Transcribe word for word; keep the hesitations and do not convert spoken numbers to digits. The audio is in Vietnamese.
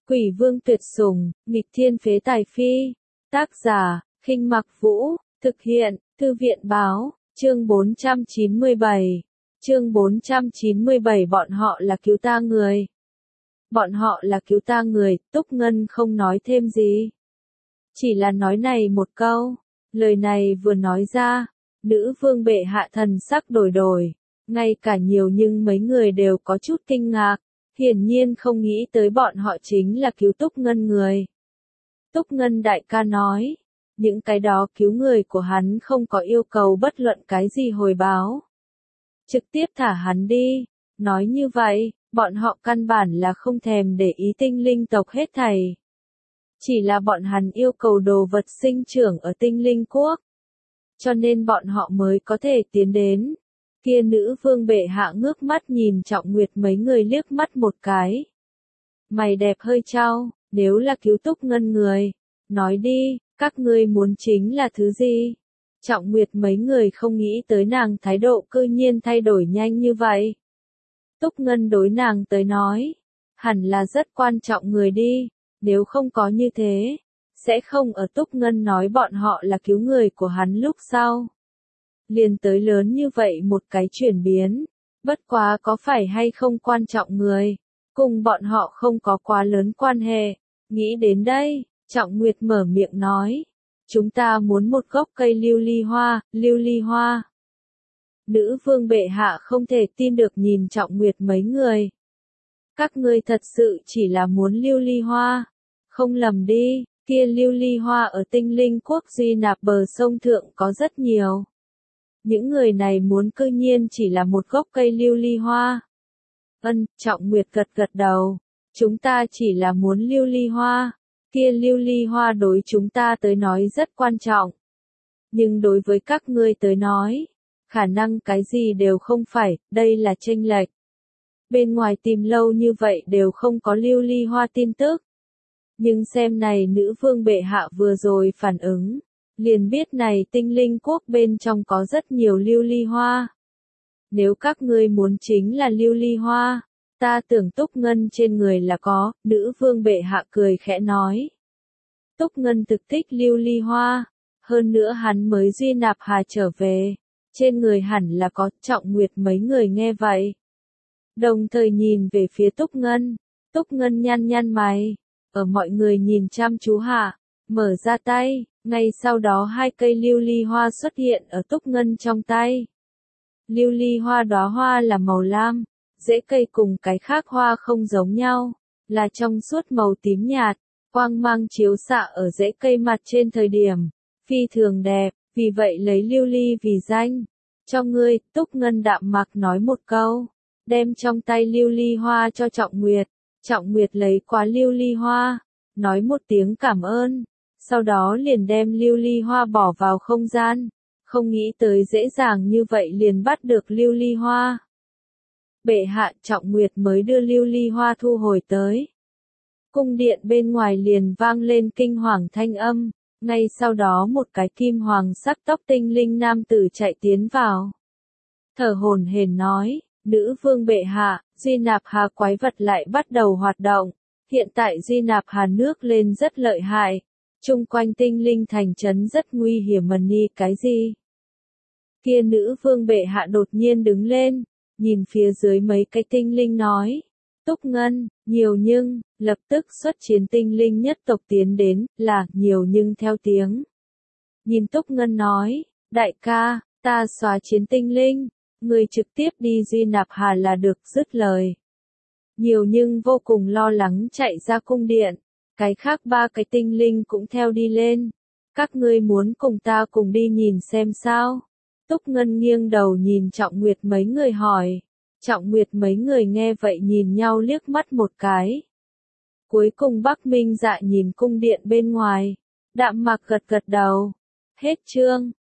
Quỷ vương tuyệt sủng, nghịch thiên phế tài phi. Tác giả, Khinh Mặc Vũ, thực hiện, Thư viện báo, chương bốn trăm chín mươi bảy. Chương bốn trăm chín mươi bảy bọn họ là cứu ta người. Bọn họ là cứu ta người, Túc Ngân không nói thêm gì. Chỉ là nói này một câu, lời này vừa nói ra, nữ vương bệ hạ thần sắc đổi đổi, ngay cả nhiều nhưng mấy người đều có chút kinh ngạc, hiển nhiên không nghĩ tới bọn họ chính là cứu Túc Ngân người. Túc Ngân đại ca nói, những cái đó cứu người của hắn không có yêu cầu bất luận cái gì hồi báo. Trực tiếp thả hắn đi, nói như vậy, bọn họ căn bản là không thèm để ý tinh linh tộc hết thảy. Chỉ là bọn hắn yêu cầu đồ vật sinh trưởng ở tinh linh quốc. Cho nên bọn họ mới có thể tiến đến. Kia nữ vương bệ hạ ngước mắt nhìn Trọng Nguyệt mấy người liếc mắt một cái. Mày đẹp hơi trao, nếu là cứu Túc Ngân người. Nói đi, các ngươi muốn chính là thứ gì? Trọng Nguyệt mấy người không nghĩ tới nàng thái độ cư nhiên thay đổi nhanh như vậy. Túc Ngân đối nàng tới nói, hẳn là rất quan trọng người đi, nếu không có như thế, sẽ không ở Túc Ngân nói bọn họ là cứu người của hắn lúc sau. Liền tới lớn như vậy một cái chuyển biến, bất quá có phải hay không quan trọng người, cùng bọn họ không có quá lớn quan hệ. Nghĩ đến đây, Trọng Nguyệt mở miệng nói, chúng ta muốn một gốc cây lưu ly hoa, lưu ly hoa. Nữ vương bệ hạ không thể tin được nhìn Trọng Nguyệt mấy người. Các ngươi thật sự chỉ là muốn lưu ly hoa, không lầm đi, kia lưu ly hoa ở tinh linh quốc Duy Nạp bờ sông thượng có rất nhiều. Những người này muốn cư nhiên chỉ là một gốc cây lưu ly hoa. Ân, Trọng Nguyệt gật gật đầu, chúng ta chỉ là muốn lưu ly hoa, kia lưu ly hoa đối chúng ta tới nói rất quan trọng. Nhưng đối với các ngươi tới nói, khả năng cái gì đều không phải, đây là chênh lệch. Bên ngoài tìm lâu như vậy đều không có lưu ly hoa tin tức. Nhưng xem này nữ vương bệ hạ vừa rồi phản ứng, liền biết này tinh linh quốc bên trong có rất nhiều lưu ly hoa. Nếu các ngươi muốn chính là lưu ly hoa, ta tưởng Túc Ngân trên người là có, nữ vương bệ hạ cười khẽ nói. Túc Ngân thực thích lưu ly hoa, hơn nữa hắn mới Duy Nạp Hà trở về, trên người hẳn là có. Trọng Nguyệt mấy người nghe vậy. Đồng thời nhìn về phía Túc Ngân, Túc Ngân nhăn nhăn mày, ở mọi người nhìn chăm chú hạ, mở ra tay, ngay sau đó hai cây lưu ly hoa xuất hiện ở Túc Ngân trong tay. Lưu ly hoa đóa hoa là màu lam, rễ cây cùng cái khác hoa không giống nhau, là trong suốt màu tím nhạt, quang mang chiếu xạ ở rễ cây mặt trên thời điểm, phi thường đẹp, vì vậy lấy lưu ly vì danh. Cho ngươi, Túc Ngân đạm mạc nói một câu, đem trong tay lưu ly hoa cho Trọng Nguyệt. Trọng Nguyệt lấy qua lưu ly hoa, nói một tiếng cảm ơn, sau đó liền đem lưu ly hoa bỏ vào không gian, không nghĩ tới dễ dàng như vậy liền bắt được lưu ly hoa. Bệ hạ, Trọng Nguyệt mới đưa lưu ly hoa thu hồi tới. Cung điện bên ngoài liền vang lên kinh hoàng thanh âm, ngay sau đó một cái kim hoàng sắc tóc tinh linh nam tử chạy tiến vào. Thở hổn hển nói, nữ vương bệ hạ, Duy Nạp Hà quái vật lại bắt đầu hoạt động. Hiện tại Duy Nạp Hà nước lên rất lợi hại. Trung quanh tinh linh thành trấn rất nguy hiểm mần ni cái gì. Kia nữ vương bệ hạ đột nhiên đứng lên, nhìn phía dưới mấy cái tinh linh nói. Túc Ngân, nhiều nhưng, lập tức xuất chiến tinh linh nhất tộc tiến đến, là, nhiều nhưng theo tiếng. Nhìn Túc Ngân nói, đại ca, ta xóa chiến tinh linh. Người trực tiếp đi Duy Nạp Hà là được, dứt lời. Nhiều nhưng vô cùng lo lắng chạy ra cung điện, cái khác ba cái tinh linh cũng theo đi lên. Các ngươi muốn cùng ta cùng đi nhìn xem sao? Túc Ngân nghiêng đầu nhìn Trọng Nguyệt mấy người hỏi. Trọng Nguyệt mấy người nghe vậy nhìn nhau liếc mắt một cái. Cuối cùng Bắc Minh Dạ nhìn cung điện bên ngoài, đạm mạc gật gật đầu. Hết chương.